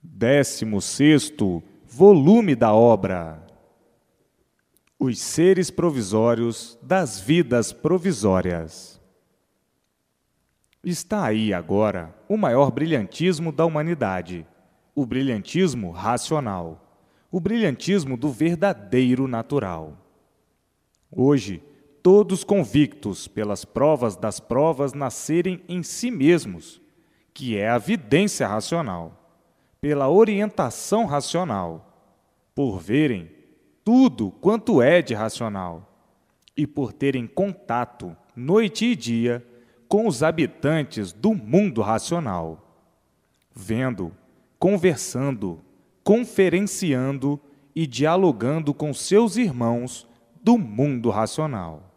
16º volume da obra. Os seres provisórios das vidas provisórias. Está aí agora o maior brilhantismo da humanidade, o brilhantismo racional, o brilhantismo do verdadeiro natural. Hoje, todos convictos pelas provas das provas nascerem em si mesmos, que é a vidência racional, pela orientação racional, por verem tudo quanto é de racional e por terem contato, noite e dia, com os habitantes do mundo racional, vendo, conversando, conferenciando e dialogando com seus irmãos do mundo racional.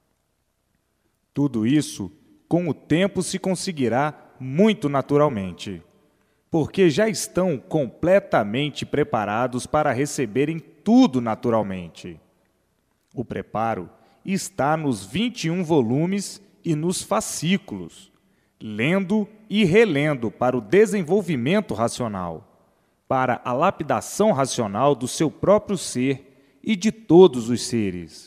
Tudo isso, com o tempo, se conseguirá muito naturalmente, porque já estão completamente preparados para receberem tudo naturalmente. O preparo está nos 21 volumes e nos fascículos, lendo e relendo para o desenvolvimento racional, para a lapidação racional do seu próprio ser e de todos os seres.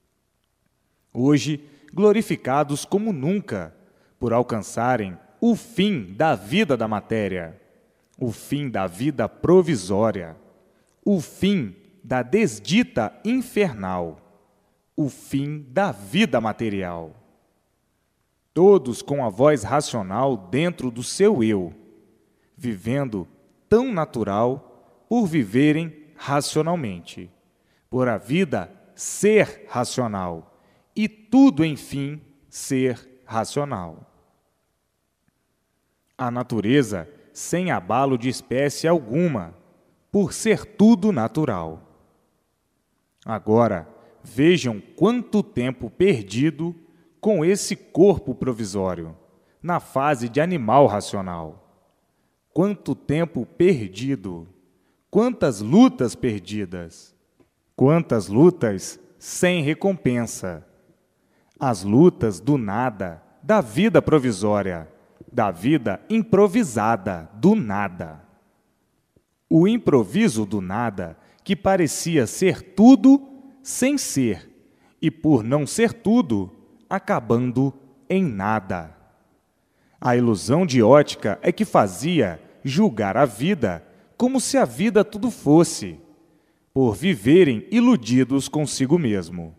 Hoje, glorificados como nunca, por alcançarem o fim da vida da matéria, o fim da vida provisória, o fim da desdita infernal, o fim da vida material. Todos com a voz racional dentro do seu eu, vivendo tão natural por viverem racionalmente, por a vida ser racional e tudo, enfim, ser racional. A natureza sem abalo de espécie alguma, por ser tudo natural. Agora, vejam quanto tempo perdido com esse corpo provisório, na fase de animal racional. Quanto tempo perdido, quantas lutas perdidas, quantas lutas sem recompensa. As lutas do nada, da vida provisória, da vida improvisada do nada. O improviso do nada, que parecia ser tudo sem ser, e por não ser tudo, acabando em nada. A ilusão de ótica é que fazia julgar a vida como se a vida tudo fosse, por viverem iludidos consigo mesmo.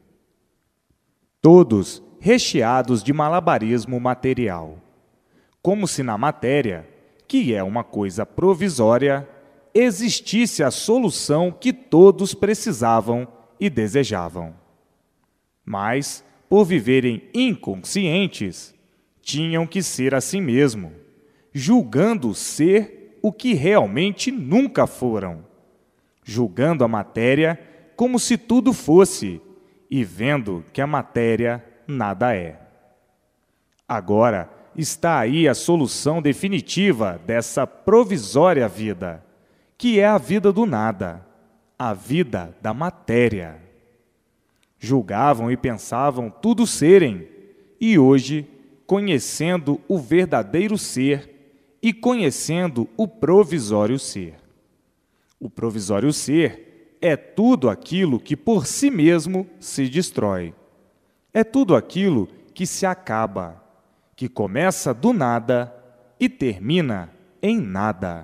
Todos recheados de malabarismo material, como se na matéria, que é uma coisa provisória, existisse a solução que todos precisavam e desejavam. Mas, por viverem inconscientes, tinham que ser assim mesmo, julgando ser o que realmente nunca foram, julgando a matéria como se tudo fosse e vendo que a matéria nada é. Agora, está aí a solução definitiva dessa provisória vida, que é a vida do nada, a vida da matéria. Julgavam e pensavam tudo serem, e hoje, conhecendo o verdadeiro ser e conhecendo o provisório ser. O provisório ser é tudo aquilo que por si mesmo se destrói. É tudo aquilo que se acaba, que começa do nada e termina em nada.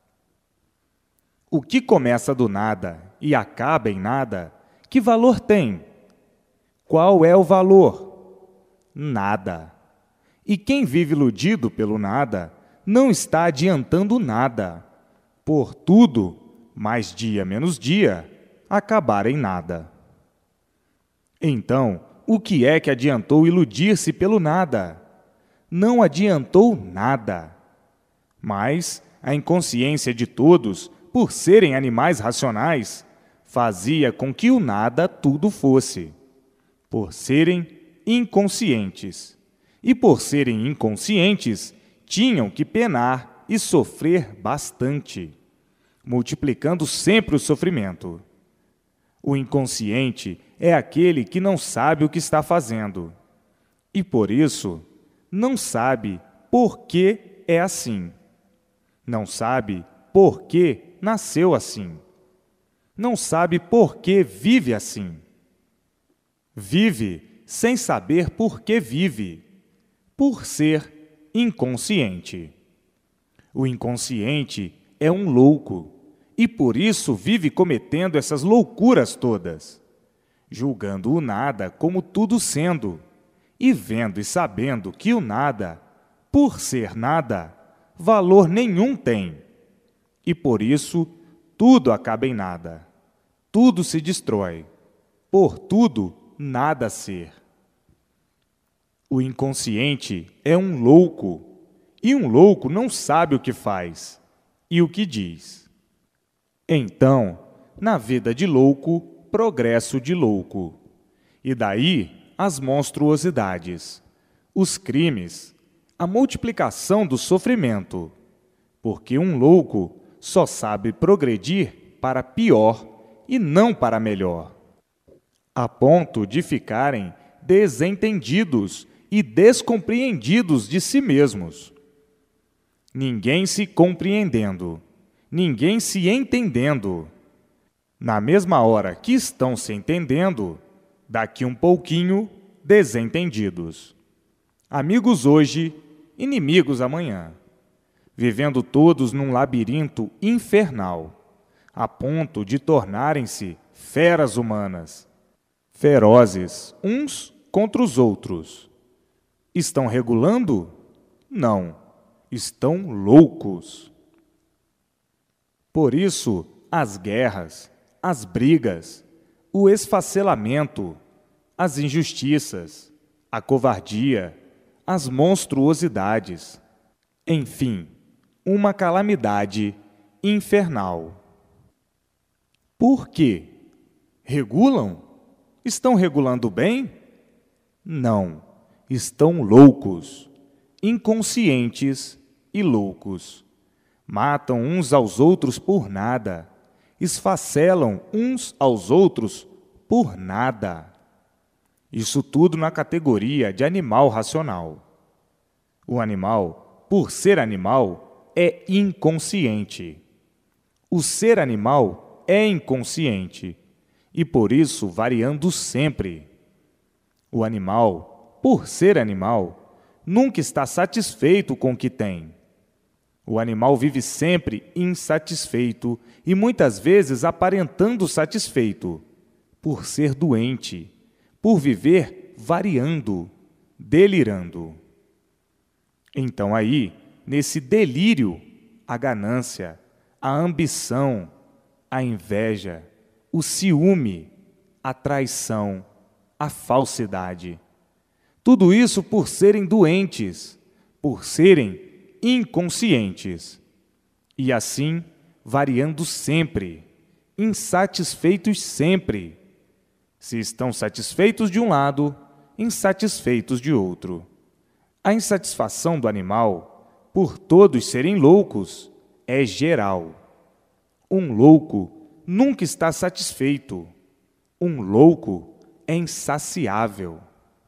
O que começa do nada e acaba em nada, que valor tem? Qual é o valor? Nada. E quem vive iludido pelo nada, não está adiantando nada, por tudo, mais dia menos dia, acabar em nada. Então, o que é que adiantou iludir-se pelo nada? Não adiantou nada. Mas a inconsciência de todos, por serem animais racionais, fazia com que o nada tudo fosse, por serem inconscientes. E por serem inconscientes, tinham que penar e sofrer bastante, multiplicando sempre o sofrimento. O inconsciente é aquele que não sabe o que está fazendo, e por isso não sabe por que é assim. Não sabe por que nasceu assim. Não sabe por que vive assim. Vive sem saber por que vive, por ser inconsciente. O inconsciente é um louco e por isso vive cometendo essas loucuras todas, julgando o nada como tudo sendo e vendo e sabendo que o nada, por ser nada, valor nenhum tem. E por isso tudo acaba em nada, tudo se destrói, por tudo nada ser. O inconsciente é um louco, e um louco não sabe o que faz e o que diz. Então, na vida de louco, progresso de louco. E daí as monstruosidades, os crimes, a multiplicação do sofrimento, porque um louco só sabe progredir para pior e não para melhor, a ponto de ficarem desentendidos e descompreendidos de si mesmos. Ninguém se compreendendo, ninguém se entendendo. Na mesma hora que estão se entendendo, daqui um pouquinho, desentendidos. Amigos hoje, inimigos amanhã, vivendo todos num labirinto infernal, a ponto de tornarem-se feras humanas, ferozes uns contra os outros. Estão regulando? Não, estão loucos. Por isso, as guerras, as brigas, o esfacelamento, as injustiças, a covardia, as monstruosidades, enfim, uma calamidade infernal. Por quê? Regulam? Estão regulando bem? Não, estão loucos, inconscientes e loucos. Matam uns aos outros por nada, esfacelam uns aos outros por nada. Isso tudo na categoria de animal racional. O animal, por ser animal, é inconsciente. O ser animal é inconsciente e, por isso, variando sempre. O animal, por ser animal, nunca está satisfeito com o que tem. O animal vive sempre insatisfeito e muitas vezes aparentando satisfeito, por ser doente, por viver variando, delirando. Então aí, nesse delírio, a ganância, a ambição, a inveja, o ciúme, a traição, a falsidade. Tudo isso por serem doentes, por serem inconscientes. E assim, variando sempre, insatisfeitos sempre. Se estão satisfeitos de um lado, insatisfeitos de outro. A insatisfação do animal, por todos serem loucos, é geral. Um louco nunca está satisfeito. Um louco é insaciável.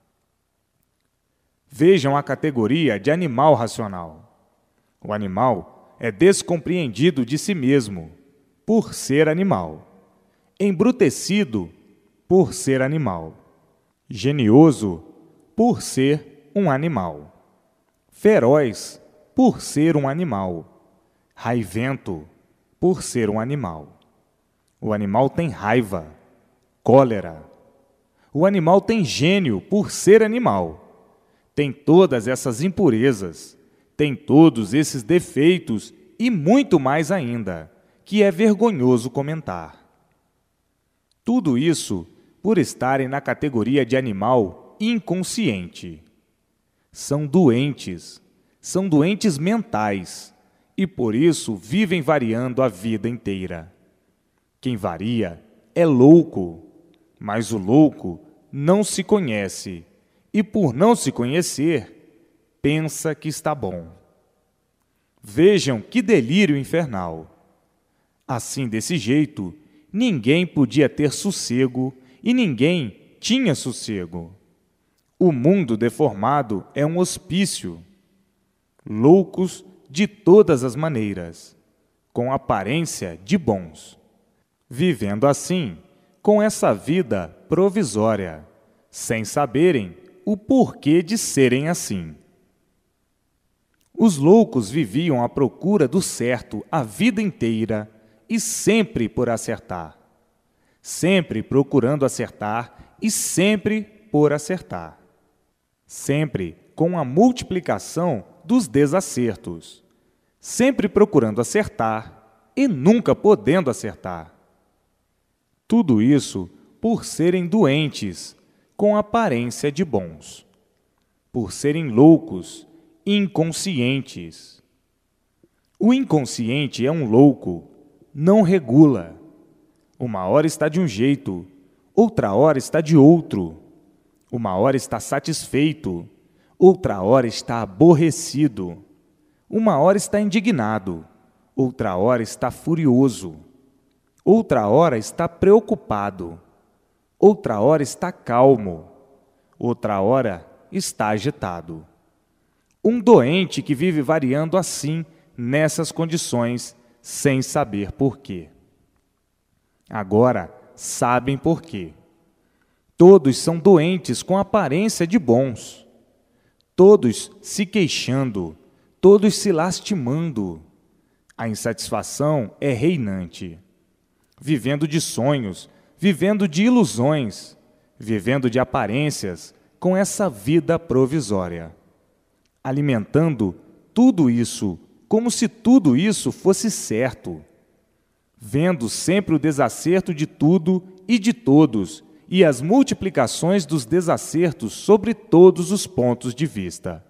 Vejam a categoria de animal racional. O animal é descompreendido de si mesmo, por ser animal. Embrutecido, por ser animal. Genioso, por ser um animal. Feroz, por ser um animal. Raivento, por ser um animal. O animal tem raiva, cólera. O animal tem gênio, por ser animal. Tem todas essas impurezas, tem todos esses defeitos e muito mais ainda, que é vergonhoso comentar. Tudo isso por estarem na categoria de animal inconsciente. São doentes mentais, e por isso vivem variando a vida inteira. Quem varia é louco, mas o louco não se conhece, e por não se conhecer, pensa que está bom. Vejam que delírio infernal! Assim, desse jeito, ninguém podia ter sossego e ninguém tinha sossego. O mundo deformado é um hospício. Loucos de todas as maneiras. com aparência de bons, vivendo assim, com essa vida provisória, sem saberem o porquê de serem assim. Os loucos viviam à procura do certo a vida inteira e sempre por acertar, sempre procurando acertar e sempre por acertar, sempre com a multiplicação dos desacertos, sempre procurando acertar e nunca podendo acertar. Tudo isso por serem doentes, com aparência de bons, por serem loucos, inconscientes. O inconsciente é um louco, não regula. Uma hora está de um jeito, outra hora está de outro. Uma hora está satisfeito, outra hora está aborrecido. Uma hora está indignado, outra hora está furioso. Outra hora está preocupado, outra hora está calmo, outra hora está agitado. Um doente que vive variando assim, nessas condições, sem saber porquê. Agora, sabem porquê. Todos são doentes com aparência de bons. Todos se queixando, todos se lastimando. A insatisfação é reinante. Vivendo de sonhos, vivendo de ilusões, vivendo de aparências, com essa vida provisória. Alimentando tudo isso, como se tudo isso fosse certo. Vendo sempre o desacerto de tudo e de todos, e as multiplicações dos desacertos sobre todos os pontos de vista.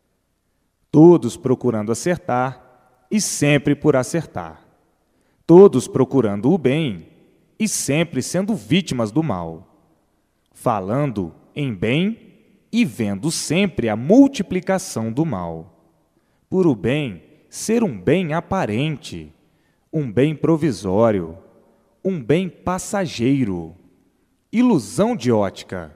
Todos procurando acertar e sempre por acertar. Todos procurando o bem e sempre sendo vítimas do mal. Falando em bem e vendo sempre a multiplicação do mal. Por o bem ser um bem aparente, um bem provisório, um bem passageiro, ilusão de ótica.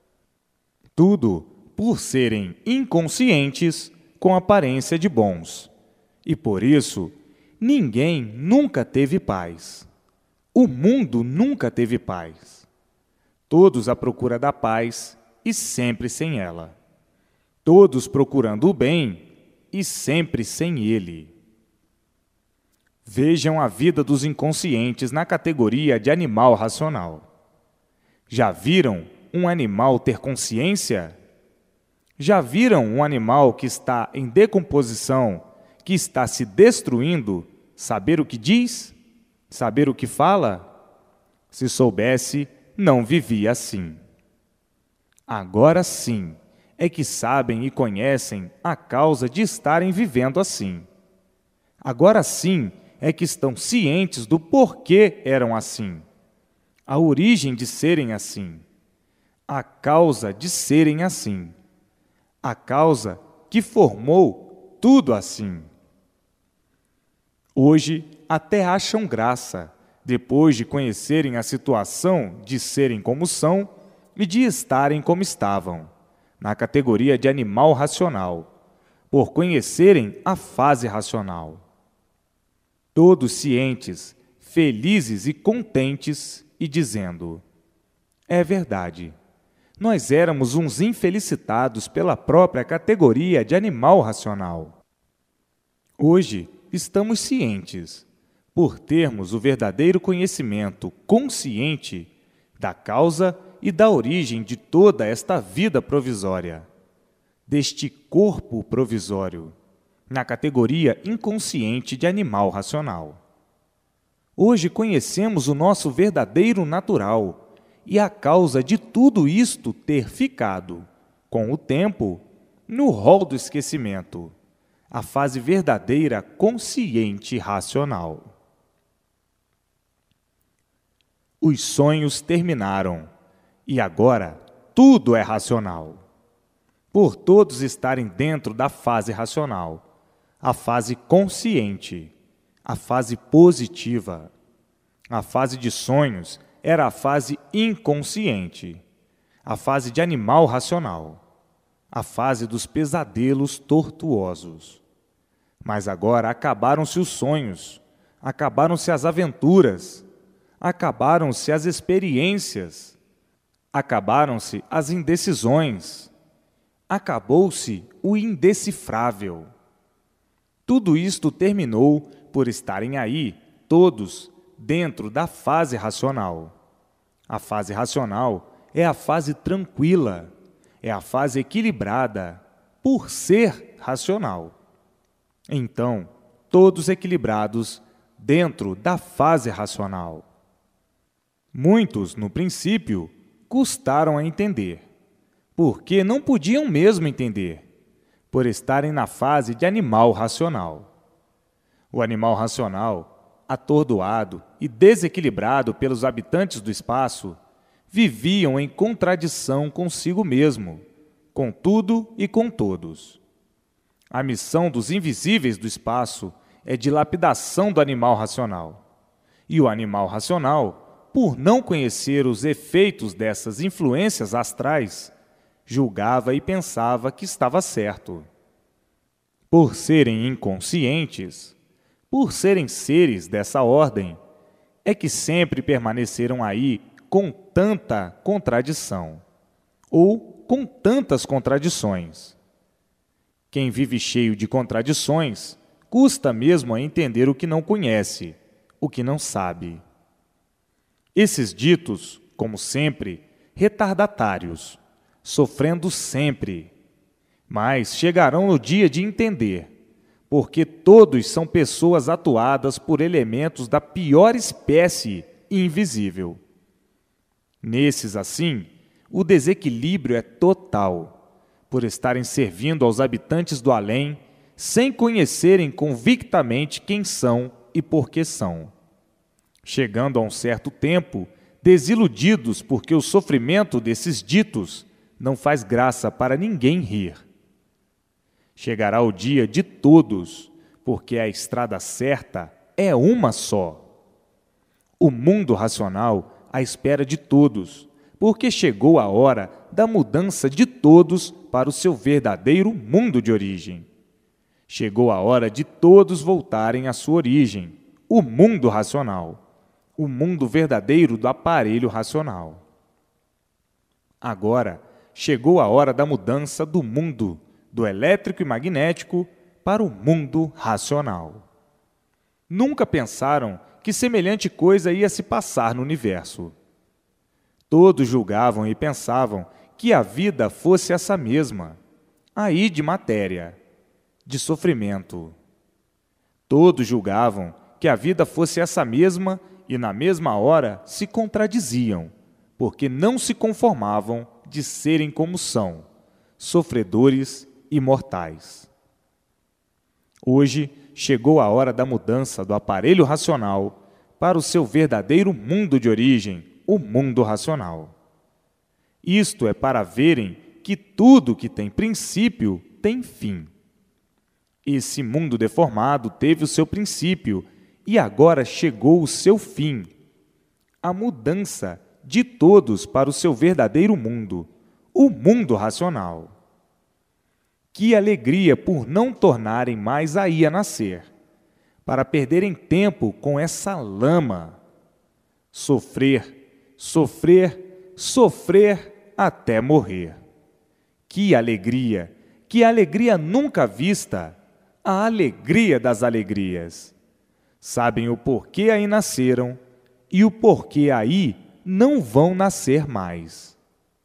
Tudo por serem inconscientes com aparência de bons. E por isso, ninguém nunca teve paz. O mundo nunca teve paz. Todos à procura da paz e sempre sem ela. Todos procurando o bem e sempre sem ele. Vejam a vida dos inconscientes na categoria de animal racional. Já viram um animal ter consciência? Já viram um animal que está em decomposição, que está se destruindo, saber o que diz? Saber o que fala? Se soubesse, não vivia assim. Agora sim, é que sabem e conhecem a causa de estarem vivendo assim. Agora sim, é que estão cientes do porquê eram assim, a origem de serem assim, a causa de serem assim, a causa que formou tudo assim. Hoje até acham graça, depois de conhecerem a situação de serem como são e de estarem como estavam, na categoria de animal racional, por conhecerem a fase racional. Todos cientes, felizes e contentes, e dizendo: é verdade, nós éramos uns infelicitados pela própria categoria de animal racional. Hoje estamos cientes, por termos o verdadeiro conhecimento consciente da causa e da origem de toda esta vida provisória, deste corpo provisório, na categoria inconsciente de animal racional. Hoje conhecemos o nosso verdadeiro natural e a causa de tudo isto ter ficado, com o tempo, no rol do esquecimento, a fase verdadeira consciente racional. Os sonhos terminaram e agora tudo é racional. Por todos estarem dentro da fase racional, a fase consciente, a fase positiva. A fase de sonhos era a fase inconsciente, a fase de animal racional, a fase dos pesadelos tortuosos. Mas agora acabaram-se os sonhos, acabaram-se as aventuras, acabaram-se as experiências, acabaram-se as indecisões, acabou-se o indecifrável. Tudo isto terminou por estarem aí, todos, dentro da fase racional. A fase racional é a fase tranquila, é a fase equilibrada, por ser racional. Então, todos equilibrados dentro da fase racional. Muitos, no princípio, custaram a entender, porque não podiam mesmo entender, por estarem na fase de animal racional. O animal racional, atordoado e desequilibrado pelos habitantes do espaço, viviam em contradição consigo mesmo, com tudo e com todos. A missão dos invisíveis do espaço é dilapidação do animal racional. E o animal racional, por não conhecer os efeitos dessas influências astrais, julgava e pensava que estava certo. Por serem inconscientes, por serem seres dessa ordem, é que sempre permaneceram aí com tanta contradição, ou com tantas contradições. Quem vive cheio de contradições, custa mesmo a entender o que não conhece, o que não sabe. Esses ditos, como sempre, retardatários, sofrendo sempre, mas chegarão no dia de entender, porque todos são pessoas atuadas por elementos da pior espécie invisível. Nesses, assim, o desequilíbrio é total, por estarem servindo aos habitantes do além, sem conhecerem convictamente quem são e por que são. Chegando a um certo tempo, desiludidos porque o sofrimento desses ditos não faz graça para ninguém rir. Chegará o dia de todos, porque a estrada certa é uma só. O mundo racional à espera de todos, porque chegou a hora da mudança de todos para o seu verdadeiro mundo de origem. Chegou a hora de todos voltarem à sua origem, o mundo racional, o mundo verdadeiro do aparelho racional. Agora, chegou a hora da mudança do mundo, do elétrico e magnético, para o mundo racional. Nunca pensaram que semelhante coisa ia se passar no universo. Todos julgavam e pensavam que a vida fosse essa mesma, aí de matéria, de sofrimento. Todos julgavam que a vida fosse essa mesma e, na mesma hora, se contradiziam, porque não se conformavam de serem como são, sofredores e mortais. Hoje chegou a hora da mudança do aparelho racional para o seu verdadeiro mundo de origem, o mundo racional. Isto é para verem que tudo que tem princípio tem fim. Esse mundo deformado teve o seu princípio e agora chegou o seu fim. A mudança de todos para o seu verdadeiro mundo, o mundo racional. Que alegria por não tornarem mais aí a nascer, para perderem tempo com essa lama. Sofrer, sofrer, sofrer até morrer. Que alegria nunca vista, a alegria das alegrias. Sabem o porquê aí nasceram e o porquê aí não vão nascer mais.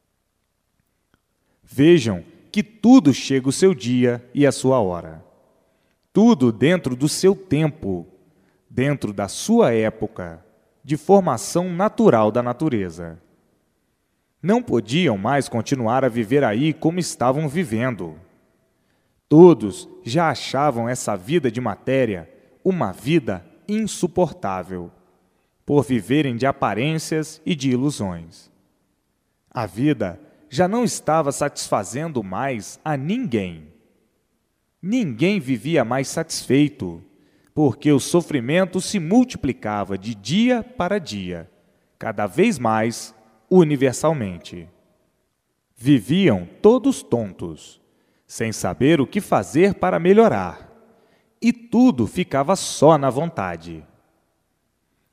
Vejam que tudo chega o seu dia e a sua hora. Tudo dentro do seu tempo, dentro da sua época, de formação natural da natureza. Não podiam mais continuar a viver aí como estavam vivendo. Todos já achavam essa vida de matéria uma vida insuportável, por viverem de aparências e de ilusões. A vida já não estava satisfazendo mais a ninguém. Ninguém vivia mais satisfeito, porque o sofrimento se multiplicava de dia para dia, cada vez mais universalmente. Viviam todos tontos, sem saber o que fazer para melhorar, e tudo ficava só na vontade.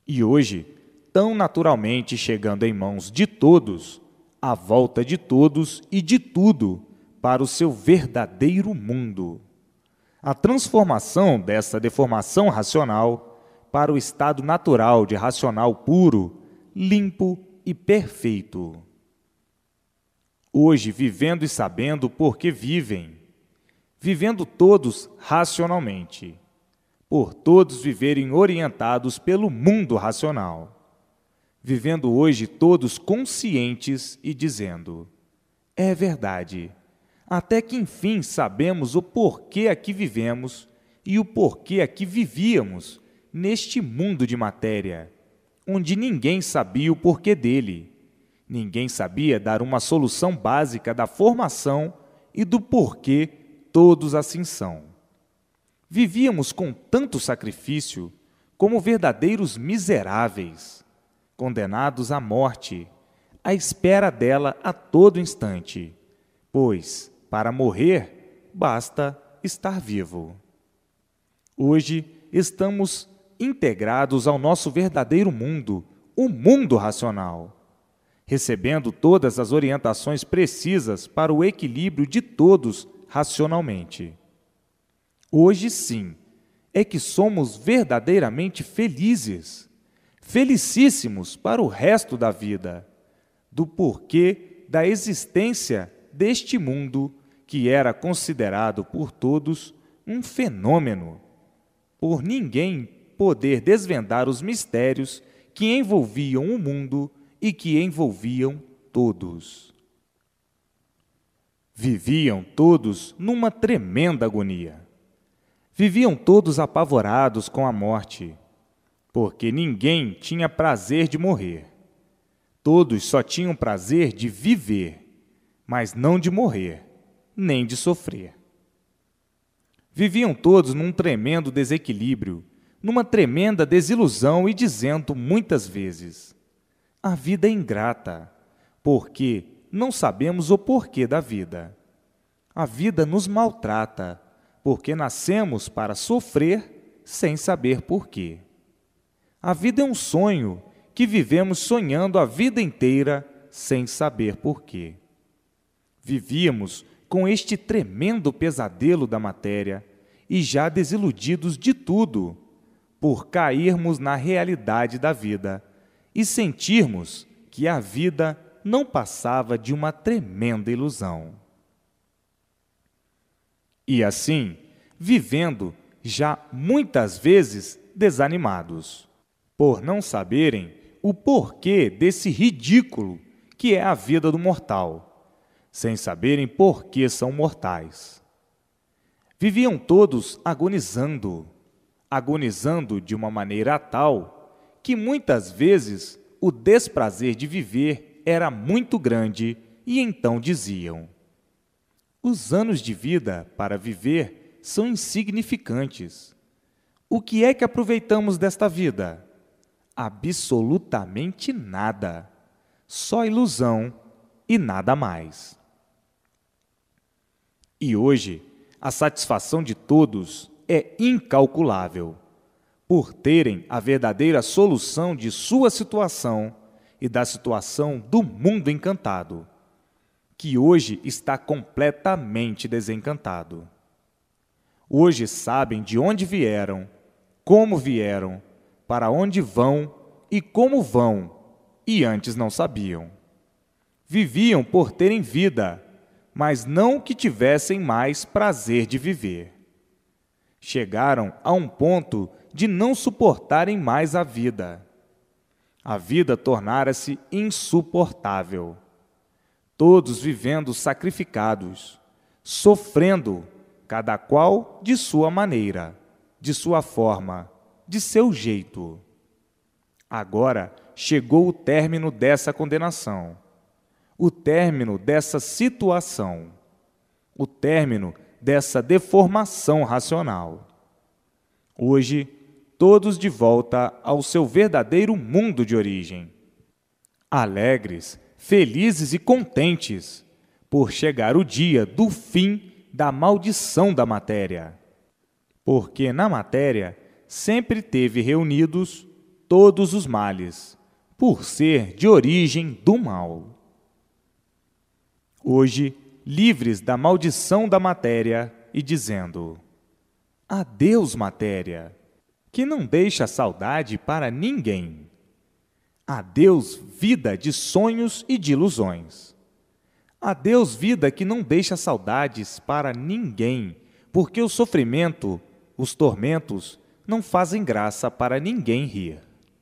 e hoje, tão naturalmente chegando em mãos de todos, à volta de todos e de tudo, para o seu verdadeiro mundo. A transformação dessa deformação racional para o estado natural de racional puro, limpo e perfeito. Hoje, vivendo e sabendo por que vivem, vivendo todos racionalmente, por todos viverem orientados pelo mundo racional, vivendo hoje todos conscientes e dizendo: é verdade, até que enfim sabemos o porquê aqui vivemos e o porquê aqui vivíamos neste mundo de matéria, onde ninguém sabia o porquê dele. Ninguém sabia dar uma solução básica da formação e do porquê todos assim são. Vivíamos com tanto sacrifício como verdadeiros miseráveis, condenados à morte, à espera dela a todo instante, pois, para morrer, basta estar vivo. Hoje, estamos integrados ao nosso verdadeiro mundo, o mundo racional, recebendo todas as orientações precisas para o equilíbrio de todos racionalmente. Hoje, sim, é que somos verdadeiramente felizes, felicíssimos para o resto da vida, do porquê da existência deste mundo que era considerado por todos um fenômeno, por ninguém poder desvendar os mistérios que envolviam o mundo e que envolviam todos. Viviam todos numa tremenda agonia. Viviam todos apavorados com a morte, porque ninguém tinha prazer de morrer. Todos só tinham prazer de viver, mas não de morrer, nem de sofrer. Viviam todos num tremendo desequilíbrio, numa tremenda desilusão e dizendo muitas vezes: a vida é ingrata, porque não sabemos o porquê da vida. A vida nos maltrata, porque nascemos para sofrer sem saber porquê. A vida é um sonho que vivemos sonhando a vida inteira sem saber porquê. Vivíamos com este tremendo pesadelo da matéria e já desiludidos de tudo, por cairmos na realidade da vida e sentirmos que a vida não passava de uma tremenda ilusão. E assim, vivendo já muitas vezes desanimados, por não saberem o porquê desse ridículo que é a vida do mortal, sem saberem por que são mortais. Viviam todos agonizando, agonizando de uma maneira tal que muitas vezes o desprazer de viver era muito grande e então diziam: os anos de vida para viver são insignificantes. O que é que aproveitamos desta vida? Absolutamente nada. Só ilusão e nada mais. E hoje, a satisfação de todos é incalculável, por terem a verdadeira solução de sua situação e da situação do mundo encantado, que hoje está completamente desencantado. Hoje sabem de onde vieram, como vieram, para onde vão e como vão, e antes não sabiam. Viviam por terem vida, mas não que tivessem mais prazer de viver. Chegaram a um ponto de não suportarem mais a vida. A vida tornara-se insuportável. Todos vivendo sacrificados, sofrendo, cada qual de sua maneira, de sua forma, de seu jeito. Agora chegou o término dessa condenação, o término dessa situação, o término dessa deformação racional. Hoje, todos de volta ao seu verdadeiro mundo de origem, alegres, felizes e contentes, por chegar o dia do fim da maldição da matéria. Porque na matéria sempre teve reunidos todos os males, por ser de origem do mal. Hoje, livres da maldição da matéria e dizendo: adeus, matéria, que não deixa saudade para ninguém. Adeus, vida de sonhos e de ilusões. Adeus, vida que não deixa saudades para ninguém, porque o sofrimento, os tormentos, não fazem graça para ninguém rir.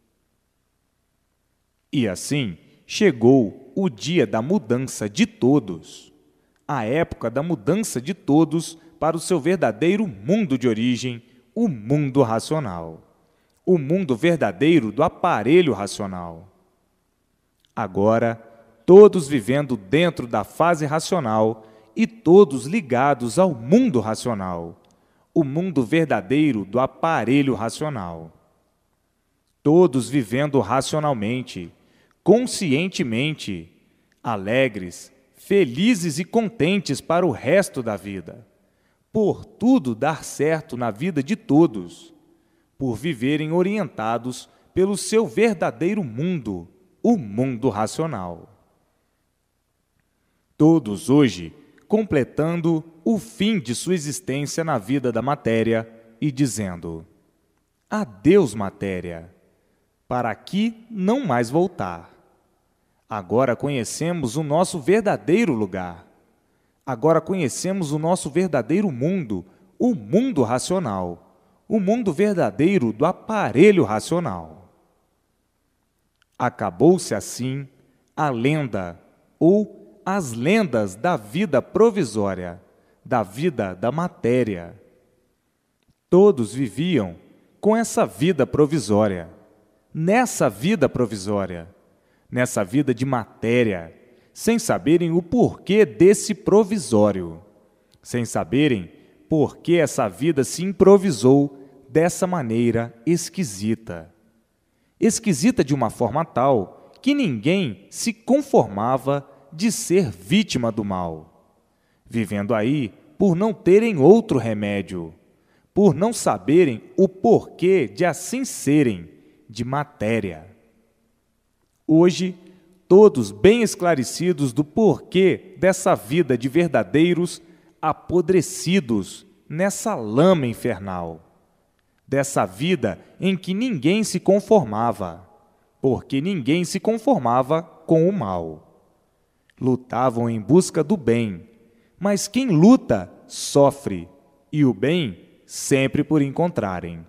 E assim chegou o dia da mudança de todos, a época da mudança de todos para o seu verdadeiro mundo de origem, o mundo racional, o mundo verdadeiro do aparelho racional. Agora, todos vivendo dentro da fase racional e todos ligados ao mundo racional, o mundo verdadeiro do aparelho racional. Todos vivendo racionalmente, conscientemente, alegres, felizes e contentes para o resto da vida, por tudo dar certo na vida de todos, por viverem orientados pelo seu verdadeiro mundo, o mundo racional. Todos hoje completando o fim de sua existência na vida da matéria e dizendo: adeus, matéria, para aqui não mais voltar. Agora conhecemos o nosso verdadeiro lugar. Agora conhecemos o nosso verdadeiro mundo, o mundo racional, o mundo verdadeiro do aparelho racional. Acabou-se assim a lenda ou as lendas da vida provisória, da vida da matéria. Todos viviam com essa vida provisória, nessa vida provisória, nessa vida de matéria, sem saberem o porquê desse provisório, sem saberem por que essa vida se improvisou dessa maneira esquisita. Esquisita de uma forma tal que ninguém se conformava de ser vítima do mal, vivendo aí por não terem outro remédio, por não saberem o porquê de assim serem de matéria. Hoje, todos bem esclarecidos do porquê dessa vida de verdadeiros apodrecidos nessa lama infernal, dessa vida em que ninguém se conformava, porque ninguém se conformava com o mal. Lutavam em busca do bem, mas quem luta sofre, e o bem sempre por encontrarem.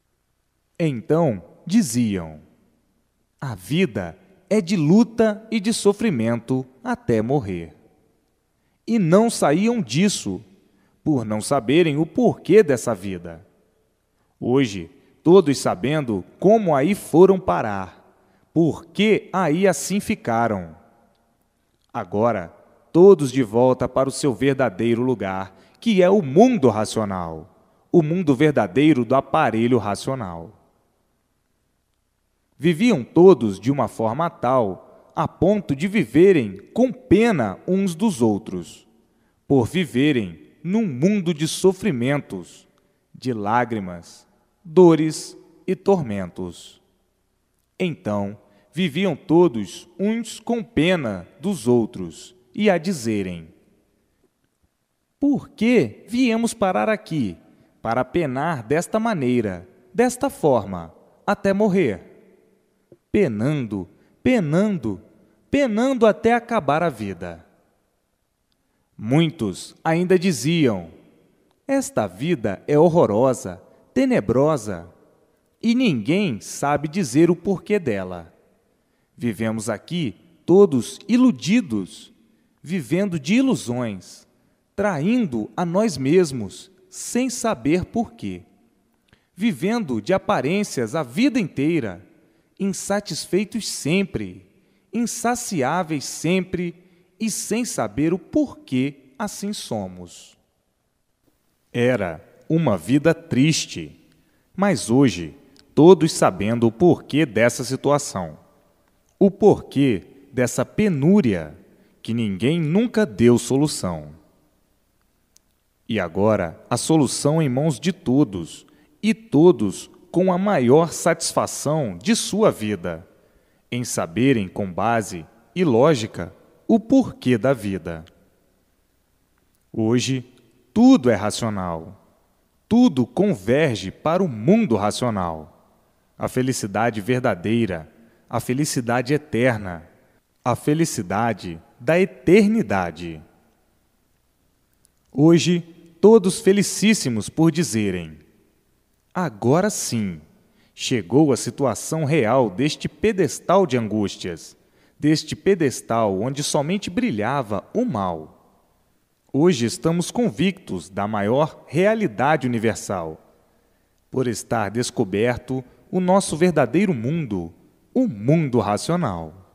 Então diziam: a vida é de luta e de sofrimento até morrer. E não saíam disso, por não saberem o porquê dessa vida. Hoje, todos sabendo como aí foram parar, por que aí assim ficaram. Agora, todos de volta para o seu verdadeiro lugar, que é o mundo racional, o mundo verdadeiro do aparelho racional. Viviam todos de uma forma tal, a ponto de viverem com pena uns dos outros, por viverem num mundo de sofrimentos, de lágrimas, dores e tormentos. Então, viviam todos uns com pena dos outros e a dizerem: por que viemos parar aqui, para penar desta maneira, desta forma, até morrer? Penando, penando, penando até acabar a vida. Muitos ainda diziam: esta vida é horrorosa, tenebrosa, e ninguém sabe dizer o porquê dela. Vivemos aqui todos iludidos, vivendo de ilusões, traindo a nós mesmos, sem saber porquê. Vivendo de aparências a vida inteira, insatisfeitos sempre, insaciáveis sempre e sem saber o porquê assim somos. Era uma vida triste, mas hoje, todos sabendo o porquê dessa situação, o porquê dessa penúria que ninguém nunca deu solução. E agora a solução em mãos de todos, e todos com a maior satisfação de sua vida, em saberem com base e lógica o porquê da vida. Hoje, tudo é racional. Tudo converge para o mundo racional. A felicidade verdadeira, a felicidade eterna, a felicidade da eternidade. Hoje, todos felicíssimos por dizerem: agora sim, chegou a situação real deste pedestal de angústias, deste pedestal onde somente brilhava o mal. Hoje estamos convictos da maior realidade universal, por estar descoberto o nosso verdadeiro mundo, o mundo racional.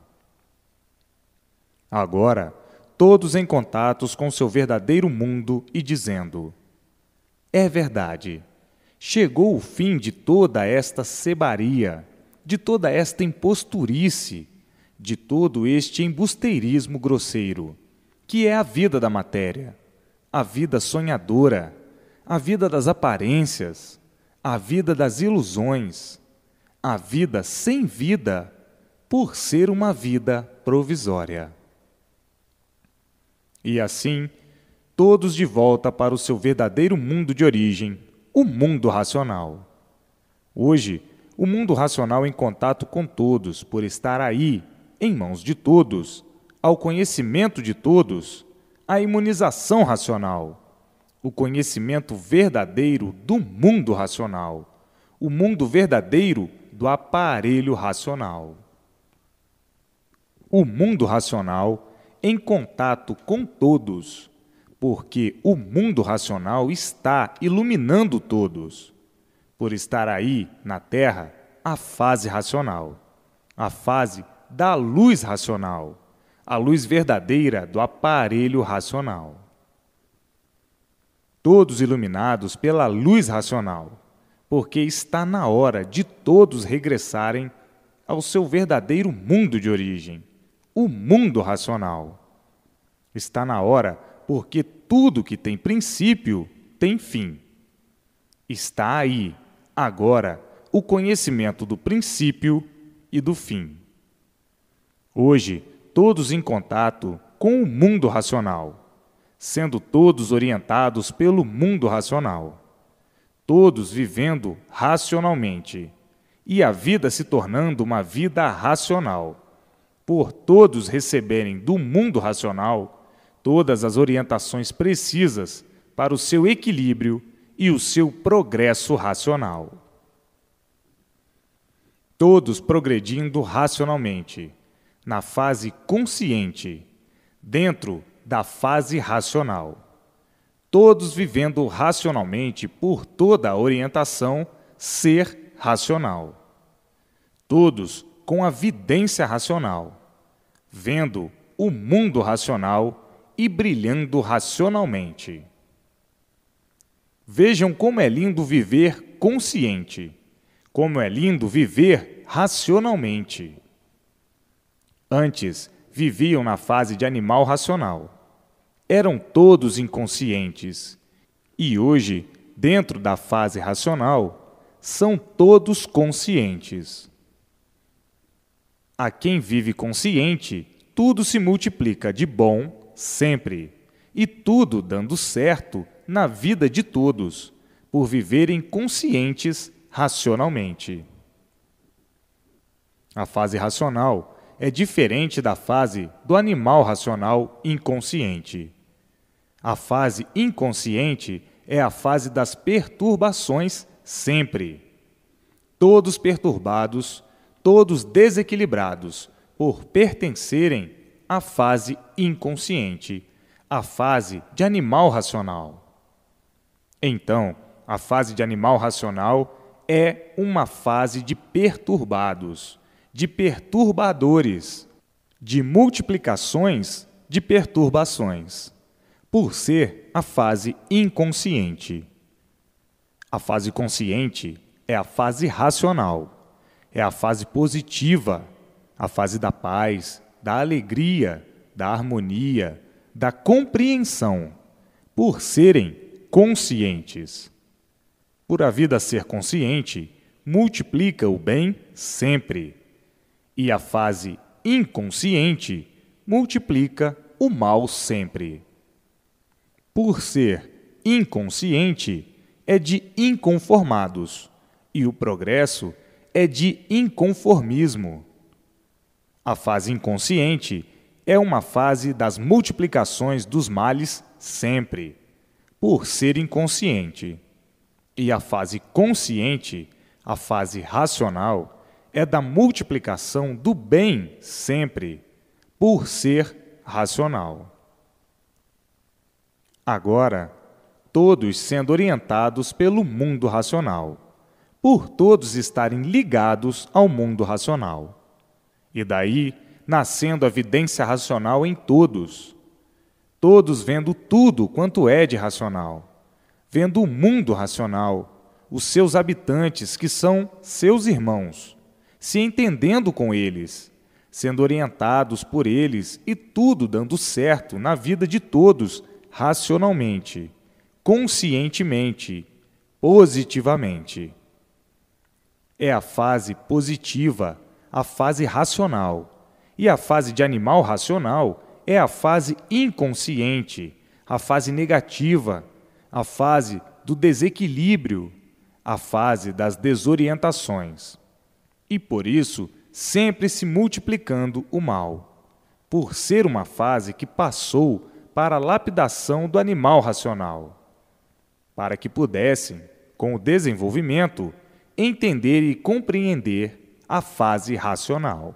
Agora, todos em contatos com seu verdadeiro mundo e dizendo: é verdade, chegou o fim de toda esta sebaria, de toda esta imposturice, de todo este embusteirismo grosseiro, que é a vida da matéria, a vida sonhadora, a vida das aparências, a vida das ilusões, a vida sem vida, por ser uma vida provisória. E assim, todos de volta para o seu verdadeiro mundo de origem, o mundo racional. Hoje, o mundo racional em contato com todos, por estar aí, em mãos de todos, ao conhecimento de todos, a imunização racional, o conhecimento verdadeiro do mundo racional, o mundo verdadeiro do aparelho racional. O mundo racional em contato com todos, porque o mundo racional está iluminando todos, por estar aí, na Terra, a fase racional, a fase da luz racional, a luz verdadeira do aparelho racional. Todos iluminados pela luz racional, porque está na hora de todos regressarem ao seu verdadeiro mundo de origem, o mundo racional. Está na hora porque tudo que tem princípio tem fim. Está aí, agora, o conhecimento do princípio e do fim. Hoje, todos em contato com o mundo racional, sendo todos orientados pelo mundo racional, todos vivendo racionalmente, e a vida se tornando uma vida racional, por todos receberem do mundo racional todas as orientações precisas para o seu equilíbrio e o seu progresso racional. Todos progredindo racionalmente, na fase consciente, dentro da fase racional. Todos vivendo racionalmente por toda a orientação ser racional. Todos com a vidência racional, vendo o mundo racional e brilhando racionalmente. Vejam como é lindo viver consciente, como é lindo viver racionalmente. Antes, viviam na fase de animal racional. Eram todos inconscientes. E hoje, dentro da fase racional, são todos conscientes. A quem vive consciente, tudo se multiplica de bom sempre, e tudo dando certo na vida de todos, por viverem conscientes racionalmente. A fase racional é diferente da fase do animal racional inconsciente. A fase inconsciente é a fase das perturbações sempre. Todos perturbados, todos desequilibrados, por pertencerem à fase inconsciente, a fase de animal racional. Então, a fase de animal racional é uma fase de perturbados, de perturbadores, de multiplicações de perturbações, por ser a fase inconsciente. A fase consciente é a fase racional, é a fase positiva, a fase da paz, da alegria, da harmonia, da compreensão, por serem conscientes. Por a vida ser consciente, multiplica o bem sempre, e a fase inconsciente multiplica o mal sempre. Por ser inconsciente, é de inconformados, e o progresso é de inconformismo. A fase inconsciente é uma fase das multiplicações dos males sempre, por ser inconsciente. E a fase consciente, a fase racional, é da multiplicação do bem sempre, por ser racional. Agora, todos sendo orientados pelo mundo racional, por todos estarem ligados ao mundo racional. E daí, nascendo a vidência racional em todos, todos vendo tudo quanto é de racional, vendo o mundo racional, os seus habitantes, que são seus irmãos, se entendendo com eles, sendo orientados por eles e tudo dando certo na vida de todos racionalmente, conscientemente, positivamente. É a fase positiva, a fase racional, e a fase de animal racional é a fase inconsciente, a fase negativa, a fase do desequilíbrio, a fase das desorientações. E por isso, sempre se multiplicando o mal, por ser uma fase que passou para a lapidação do animal racional, para que pudessem, com o desenvolvimento, entender e compreender a fase racional.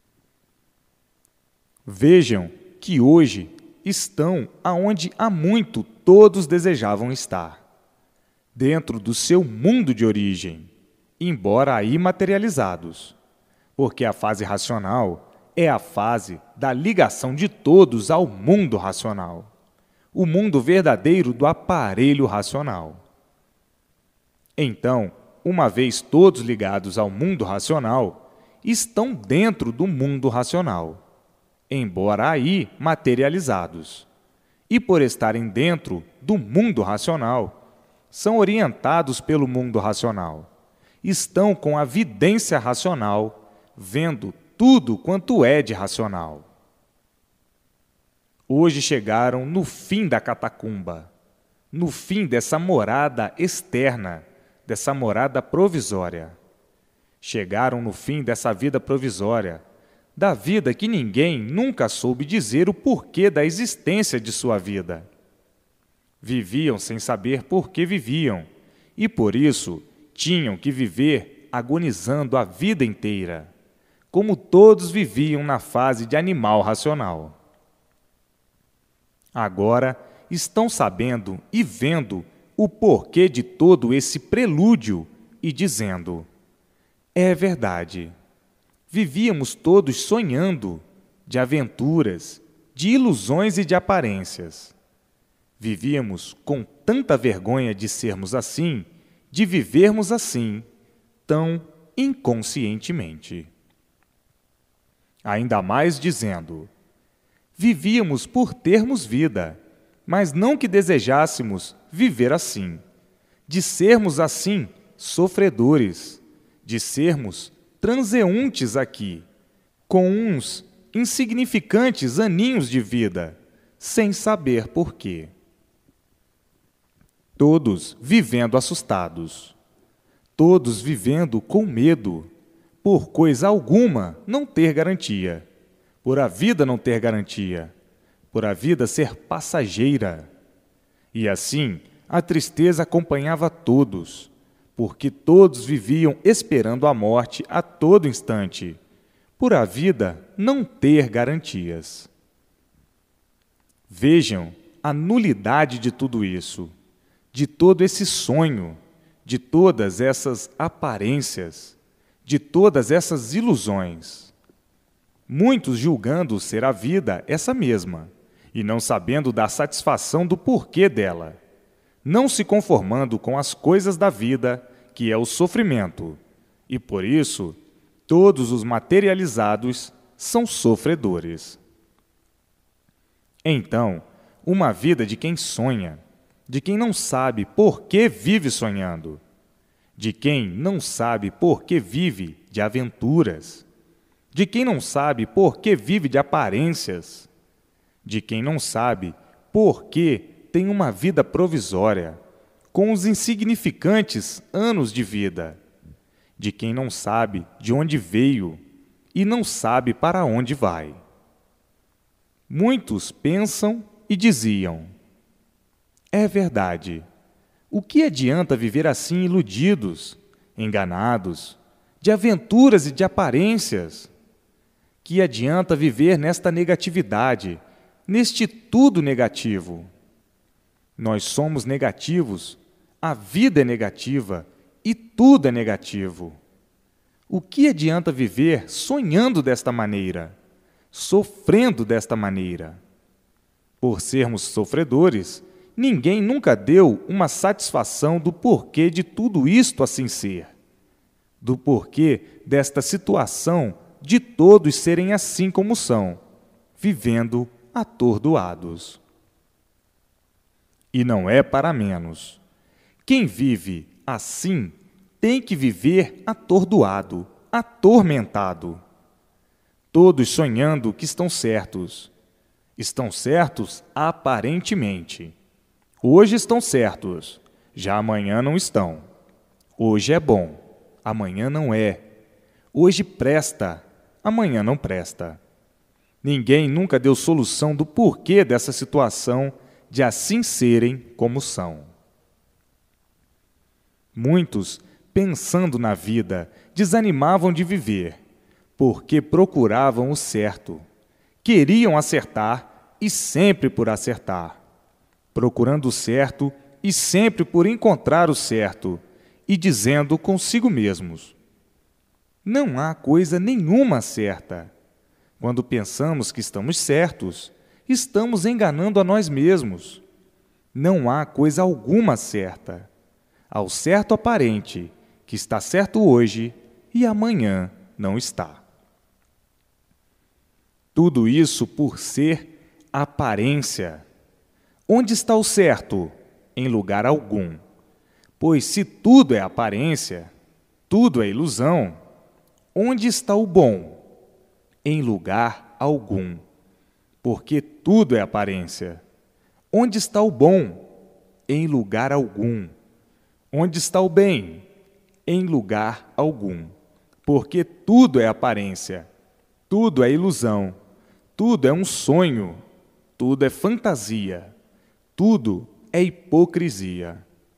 Vejam que hoje estão aonde há muito todos desejavam estar, dentro do seu mundo de origem, embora aí materializados, porque a fase racional é a fase da ligação de todos ao mundo racional, o mundo verdadeiro do aparelho racional. Então, uma vez todos ligados ao mundo racional, estão dentro do mundo racional, embora aí materializados. E por estarem dentro do mundo racional, são orientados pelo mundo racional. Estão com a vidência racional, vendo tudo quanto é de racional. Hoje chegaram no fim da catacumba, no fim dessa morada externa, dessa morada provisória. Chegaram no fim dessa vida provisória, da vida que ninguém nunca soube dizer o porquê da existência de sua vida. Viviam sem saber por que viviam, e por isso tinham que viver agonizando a vida inteira, como todos viviam na fase de animal racional. Agora estão sabendo e vendo o porquê de todo esse prelúdio e dizendo: é verdade. Vivíamos todos sonhando de aventuras, de ilusões e de aparências. Vivíamos com tanta vergonha de sermos assim, de vivermos assim, tão inconscientemente. Ainda mais dizendo: vivíamos por termos vida, mas não que desejássemos viver assim, de sermos assim sofredores, de sermos transeuntes aqui, com uns insignificantes aninhos de vida, sem saber por quê. Todos vivendo assustados, todos vivendo com medo, por coisa alguma não ter garantia, por a vida não ter garantia, por a vida ser passageira. E assim a tristeza acompanhava todos, porque todos viviam esperando a morte a todo instante, por a vida não ter garantias. Vejam a nulidade de tudo isso, de todo esse sonho, de todas essas aparências, de todas essas ilusões. Muitos julgando ser a vida essa mesma, e não sabendo dar satisfação do porquê dela, não se conformando com as coisas da vida, que é o sofrimento, e por isso todos os materializados são sofredores. Então, uma vida de quem sonha, de quem não sabe por que vive sonhando, de quem não sabe por que vive de aventuras, de quem não sabe por que vive de aparências, de quem não sabe por que tem uma vida provisória, com os insignificantes anos de vida, de quem não sabe de onde veio e não sabe para onde vai. Muitos pensam e diziam: é verdade. O que adianta viver assim iludidos, enganados, de aventuras e de aparências? Que adianta viver nesta negatividade, neste tudo negativo? Nós somos negativos, a vida é negativa e tudo é negativo. O que adianta viver sonhando desta maneira, sofrendo desta maneira? Por sermos sofredores, ninguém nunca deu uma satisfação do porquê de tudo isto assim ser, do porquê desta situação de todos serem assim como são, vivendo atordoados. E não é para menos. Quem vive assim tem que viver atordoado, atormentado. Todos sonhando que estão certos. Estão certos aparentemente. Hoje estão certos, já amanhã não estão. Hoje é bom, amanhã não é. Hoje presta, amanhã não presta. Ninguém nunca deu solução do porquê dessa situação de assim serem como são. Muitos, pensando na vida, desanimavam de viver, porque procuravam o certo. Queriam acertar e sempre por acertar. Procurando o certo e sempre por encontrar o certo, e dizendo consigo mesmos: não há coisa nenhuma certa. Quando pensamos que estamos certos, estamos enganando a nós mesmos. Não há coisa alguma certa. Ao certo aparente, que está certo hoje e amanhã não está. Tudo isso por ser aparência. Onde está o certo? Em lugar algum. Pois se tudo é aparência, tudo é ilusão, onde está o bom? Em lugar algum. Porque tudo é aparência. Onde está o bom? Em lugar algum. Onde está o bem? Em lugar algum. Porque tudo é aparência, tudo é ilusão, tudo é um sonho, tudo é fantasia, tudo é hipocrisia.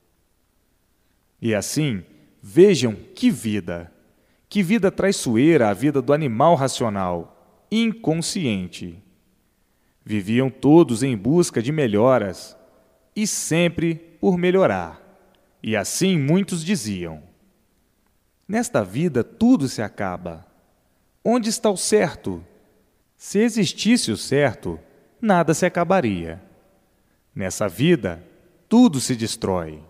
E assim, vejam que vida traiçoeira a vida do animal racional, inconsciente. Viviam todos em busca de melhoras, e sempre por melhorar. E assim muitos diziam: nesta vida tudo se acaba. Onde está o certo? Se existisse o certo, nada se acabaria. Nessa vida, tudo se destrói.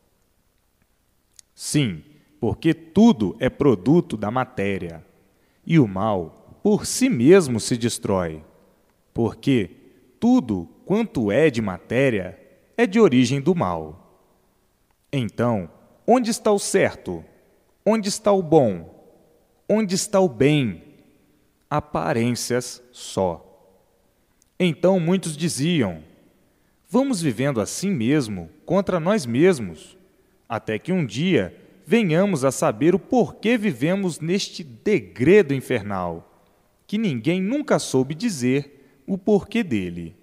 Sim, porque tudo é produto da matéria, e o mal, por si mesmo, se destrói, porque tudo quanto é de matéria é de origem do mal. Então, onde está o certo? Onde está o bom? Onde está o bem? Aparências só. Então muitos diziam: vamos vivendo assim mesmo, contra nós mesmos, até que um dia venhamos a saber o porquê vivemos neste degredo infernal, que ninguém nunca soube dizer o porquê dele.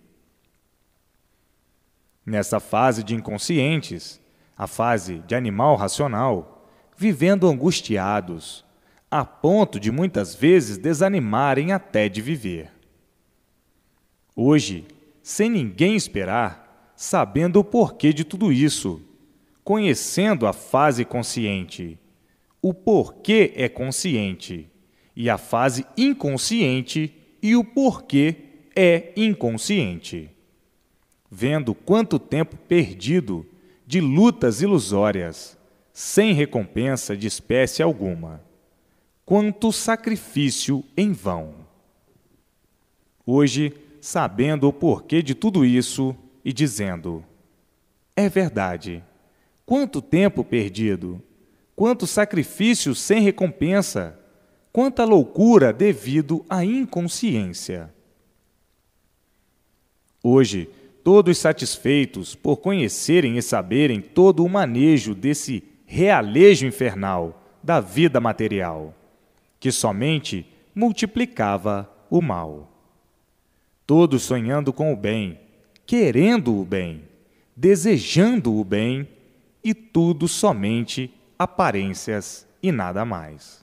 Nessa fase de inconscientes, a fase de animal racional, vivendo angustiados, a ponto de muitas vezes desanimarem até de viver. Hoje, sem ninguém esperar, sabendo o porquê de tudo isso, conhecendo a fase consciente, o porquê é consciente, e a fase inconsciente e o porquê é inconsciente. Vendo quanto tempo perdido de lutas ilusórias, sem recompensa de espécie alguma. Quanto sacrifício em vão. Hoje, sabendo o porquê de tudo isso e dizendo: é verdade, quanto tempo perdido, quanto sacrifício sem recompensa, quanta loucura devido à inconsciência. Hoje, todos satisfeitos por conhecerem e saberem todo o manejo desse realejo infernal da vida material, que somente multiplicava o mal. Todos sonhando com o bem, querendo o bem, desejando o bem, e tudo somente aparências e nada mais.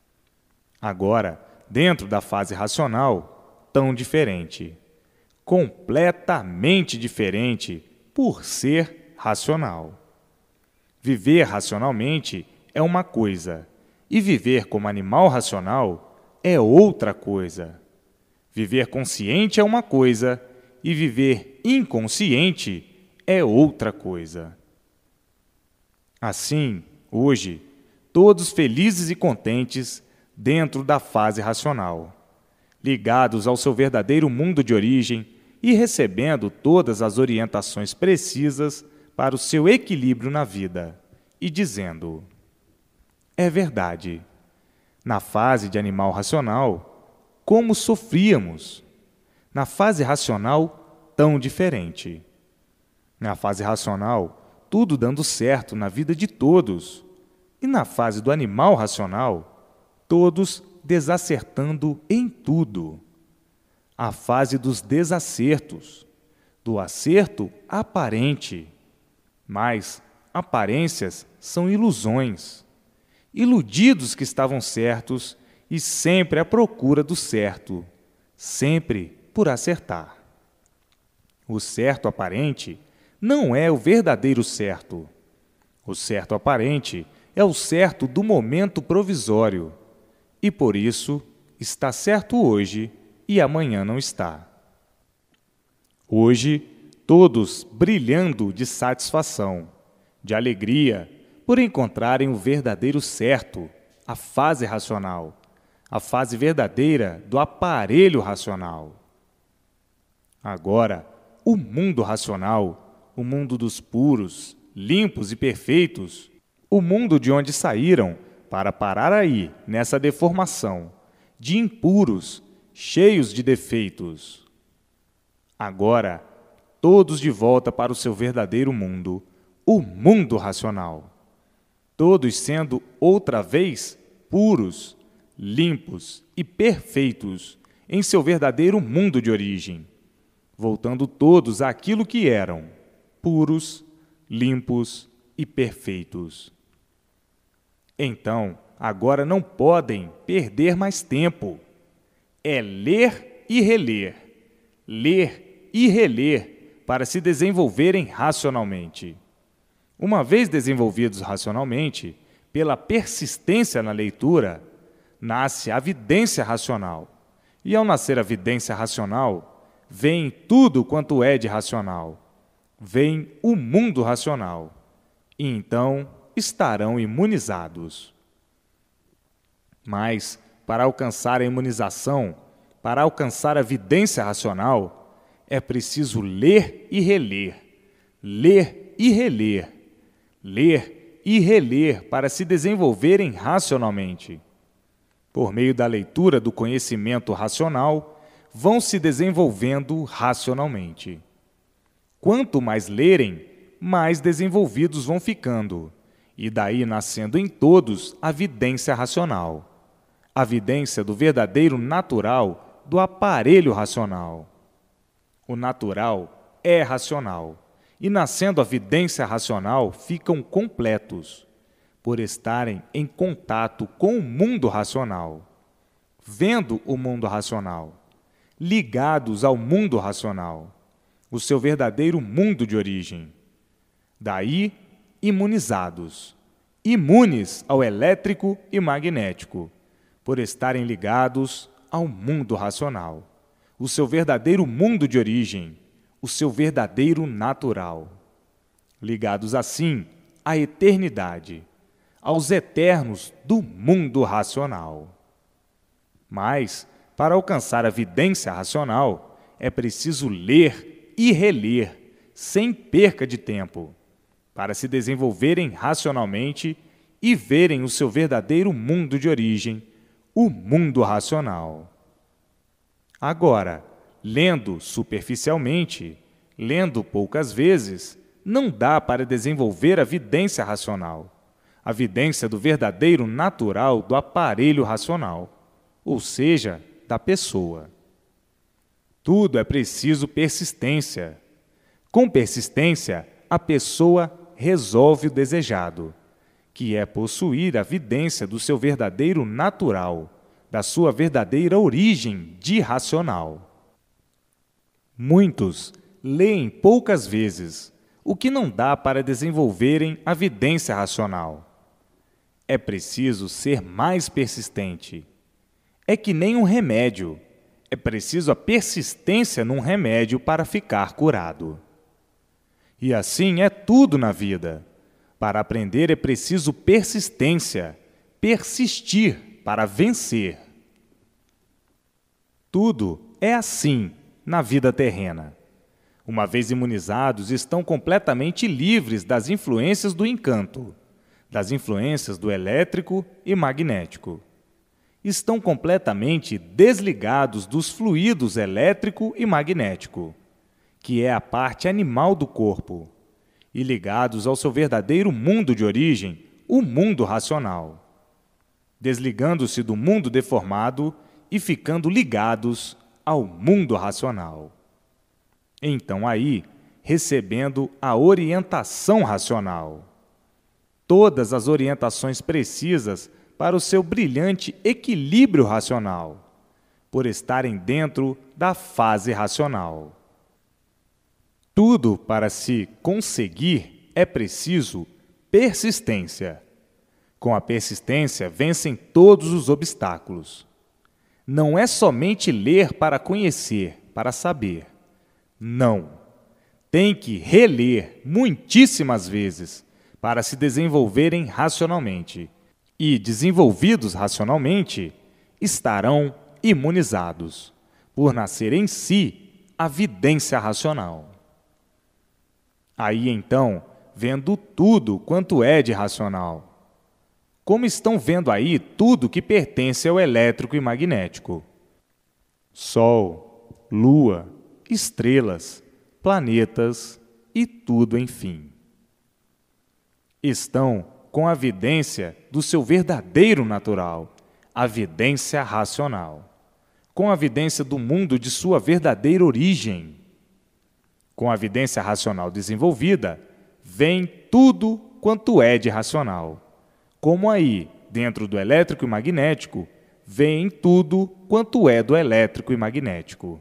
Agora, dentro da fase racional, tão diferente. Completamente diferente por ser racional. Viver racionalmente é uma coisa, e viver como animal racional é outra coisa. Viver consciente é uma coisa, e viver inconsciente é outra coisa. Assim, hoje, todos felizes e contentes dentro da fase racional, ligados ao seu verdadeiro mundo de origem e recebendo todas as orientações precisas para o seu equilíbrio na vida, e dizendo: é verdade, na fase de animal racional, como sofríamos, na fase racional, tão diferente. Na fase racional, tudo dando certo na vida de todos, e na fase do animal racional, todos desacertando em tudo. A fase dos desacertos, do acerto aparente. Mas aparências são ilusões. Iludidos que estavam certos e sempre à procura do certo, sempre por acertar. O certo aparente não é o verdadeiro certo. O certo aparente é o certo do momento provisório, e por isso está certo hoje e amanhã não está. Hoje, todos brilhando de satisfação, de alegria, por encontrarem o verdadeiro certo, a fase racional, a fase verdadeira do aparelho racional. Agora, o mundo racional, o mundo dos puros, limpos e perfeitos, o mundo de onde saíram para parar aí, nessa deformação, de impuros, cheios de defeitos. Agora, todos de volta para o seu verdadeiro mundo, o mundo racional. Todos sendo outra vez puros, limpos e perfeitos em seu verdadeiro mundo de origem, voltando todos àquilo que eram, puros, limpos e perfeitos. Então, agora não podem perder mais tempo. É ler e reler para se desenvolverem racionalmente. Uma vez desenvolvidos racionalmente, pela persistência na leitura, nasce a vidência racional. E ao nascer a vidência racional, vem tudo quanto é de racional. Vem o mundo racional. E então estarão imunizados. Mas, para alcançar a imunização, para alcançar a vidência racional, é preciso ler e reler, ler e reler, ler e reler para se desenvolverem racionalmente. Por meio da leitura do conhecimento racional, vão se desenvolvendo racionalmente. Quanto mais lerem, mais desenvolvidos vão ficando, e daí nascendo em todos a vidência racional. A vidência do verdadeiro natural do aparelho racional. O natural é racional, e nascendo a vidência racional ficam completos, por estarem em contato com o mundo racional, vendo o mundo racional, ligados ao mundo racional, o seu verdadeiro mundo de origem. Daí, imunizados, imunes ao elétrico e magnético, por estarem ligados ao mundo racional, o seu verdadeiro mundo de origem, o seu verdadeiro natural. Ligados assim à eternidade, aos eternos do mundo racional. Mas, para alcançar a vidência racional, é preciso ler e reler, sem perca de tempo, para se desenvolverem racionalmente e verem o seu verdadeiro mundo de origem, o mundo racional. Agora, lendo superficialmente, lendo poucas vezes, não dá para desenvolver a vidência racional, a vidência do verdadeiro natural do aparelho racional, ou seja, da pessoa. Tudo é preciso persistência. Com persistência, a pessoa resolve o desejado, que é possuir a vidência do seu verdadeiro natural, da sua verdadeira origem de racional. Muitos leem poucas vezes, o que não dá para desenvolverem a vidência racional. É preciso ser mais persistente. É que nem um remédio. É preciso a persistência num remédio para ficar curado. E assim é tudo na vida. Para aprender é preciso persistência, persistir para vencer. Tudo é assim na vida terrena. Uma vez imunizados, estão completamente livres das influências do encanto, das influências do elétrico e magnético. Estão completamente desligados dos fluidos elétrico e magnético, que é a parte animal do corpo, e ligados ao seu verdadeiro mundo de origem, o mundo racional, desligando-se do mundo deformado e ficando ligados ao mundo racional. Então aí, recebendo a orientação racional, todas as orientações precisas para o seu brilhante equilíbrio racional, por estarem dentro da fase racional. Tudo para se conseguir é preciso persistência. Com a persistência, vencem todos os obstáculos. Não é somente ler para conhecer, para saber. Não. Tem que reler muitíssimas vezes para se desenvolverem racionalmente. E, desenvolvidos racionalmente, estarão imunizados, por nascer em si a vidência racional. Aí, então, vendo tudo quanto é de racional, como estão vendo aí tudo que pertence ao elétrico e magnético. Sol, lua, estrelas, planetas e tudo, enfim. Estão com a vidência do seu verdadeiro natural, a vidência racional, com a vidência do mundo de sua verdadeira origem. Com a vidência racional desenvolvida, vem tudo quanto é de racional. Como aí, dentro do elétrico e magnético, vem tudo quanto é do elétrico e magnético.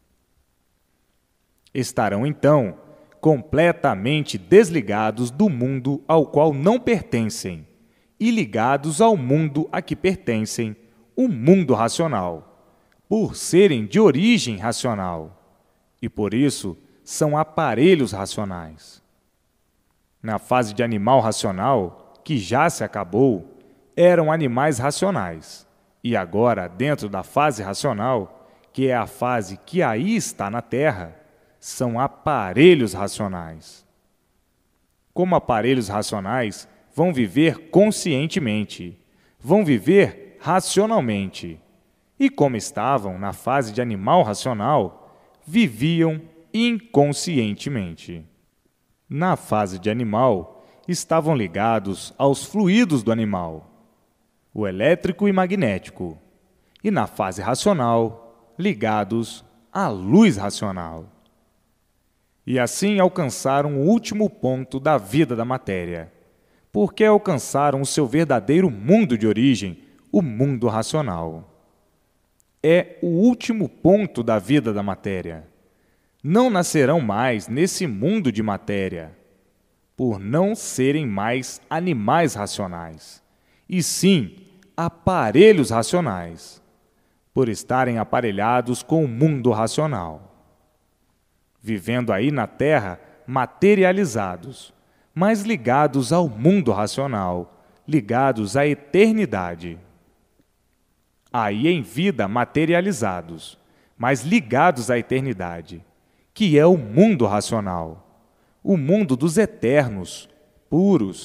Estarão, então, completamente desligados do mundo ao qual não pertencem e ligados ao mundo a que pertencem, o mundo racional, por serem de origem racional, e por isso são aparelhos racionais. Na fase de animal racional, que já se acabou, eram animais racionais, e agora, dentro da fase racional, que é a fase que aí está na Terra, são aparelhos racionais. Como aparelhos racionais, vão viver conscientemente, vão viver racionalmente. E como estavam na fase de animal racional, viviam inconscientemente. Na fase de animal, estavam ligados aos fluidos do animal, o elétrico e magnético, e na fase racional, ligados à luz racional. E assim alcançaram o último ponto da vida da matéria, porque alcançaram o seu verdadeiro mundo de origem, o mundo racional. É o último ponto da vida da matéria. Não nascerão mais nesse mundo de matéria, por não serem mais animais racionais, e sim aparelhos racionais, por estarem aparelhados com o mundo racional. Vivendo aí na Terra materializados, mas ligados ao mundo racional, ligados à eternidade. Aí em vida materializados, mas ligados à eternidade, que é o mundo racional, o mundo dos eternos, puros,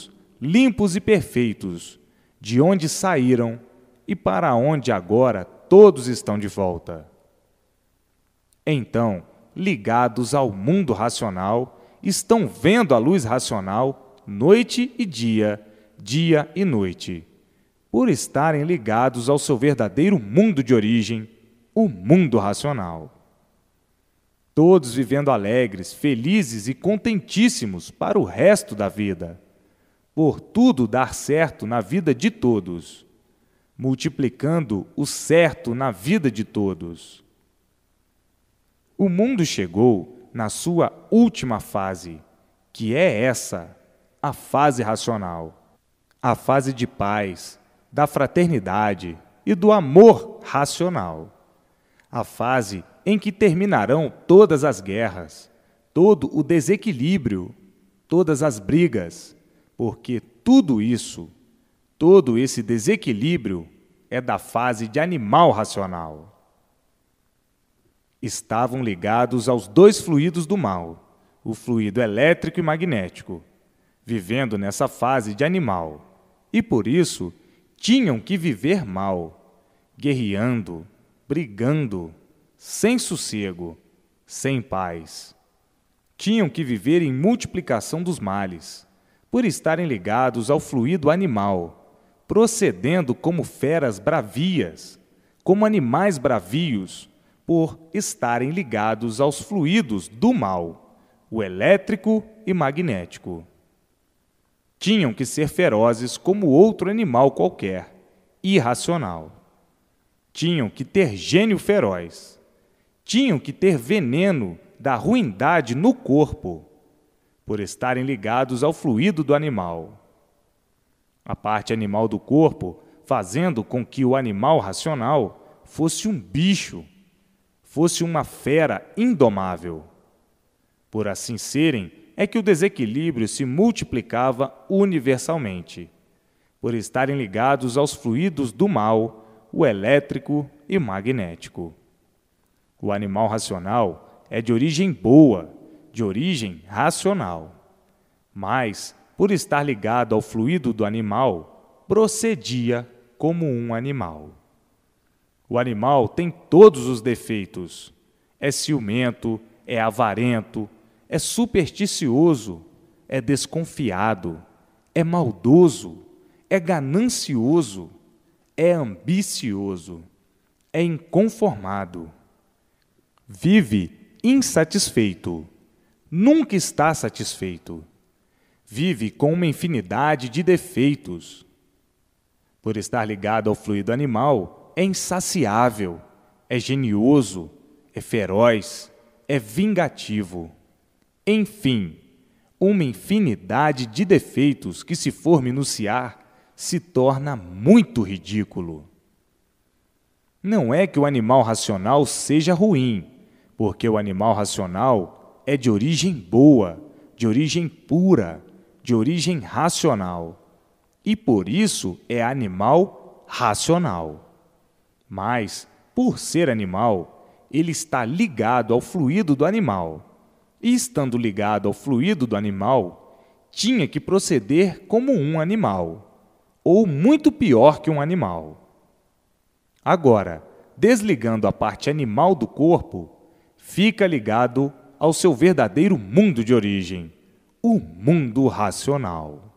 limpos e perfeitos, de onde saíram e para onde agora todos estão de volta. Então, ligados ao mundo racional, estão vendo a luz racional noite e dia, dia e noite, por estarem ligados ao seu verdadeiro mundo de origem, o mundo racional. Todos vivendo alegres, felizes e contentíssimos para o resto da vida, por tudo dar certo na vida de todos, multiplicando o certo na vida de todos. O mundo chegou na sua última fase, que é essa, a fase racional, a fase de paz, da fraternidade e do amor racional, a fase em que terminarão todas as guerras, todo o desequilíbrio, todas as brigas, porque tudo isso, todo esse desequilíbrio é da fase de animal racional. Estavam ligados aos dois fluidos do mal, o fluido elétrico e magnético, vivendo nessa fase de animal, e por isso tinham que viver mal, guerreando, brigando, sem sossego, sem paz. Tinham que viver em multiplicação dos males, por estarem ligados ao fluido animal, procedendo como feras bravias, como animais bravios, por estarem ligados aos fluidos do mal, o elétrico e magnético. Tinham que ser ferozes como outro animal qualquer, irracional. Tinham que ter gênio feroz. Tinham que ter veneno da ruindade no corpo, por estarem ligados ao fluido do animal. A parte animal do corpo fazendo com que o animal racional fosse um bicho, fosse uma fera indomável. Por assim serem, é que o desequilíbrio se multiplicava universalmente, por estarem ligados aos fluidos do mal, o elétrico e magnético. O animal racional é de origem boa, de origem racional, mas, por estar ligado ao fluido do animal, procedia como um animal. O animal tem todos os defeitos. É ciumento, é avarento, é supersticioso, é desconfiado, é maldoso, é ganancioso, é ambicioso, é inconformado. Vive insatisfeito, nunca está satisfeito. Vive com uma infinidade de defeitos. Por estar ligado ao fluido animal, é insaciável, é genioso, é feroz, é vingativo. Enfim, uma infinidade de defeitos que, se for minuciar, se torna muito ridículo. Não é que o animal racional seja ruim, porque o animal racional é de origem boa, de origem pura, de origem racional, e por isso é animal racional. Mas, por ser animal, ele está ligado ao fluido do animal, e estando ligado ao fluido do animal, tinha que proceder como um animal, ou muito pior que um animal. Agora, desligando a parte animal do corpo, fica ligado ao seu verdadeiro mundo de origem, o mundo racional.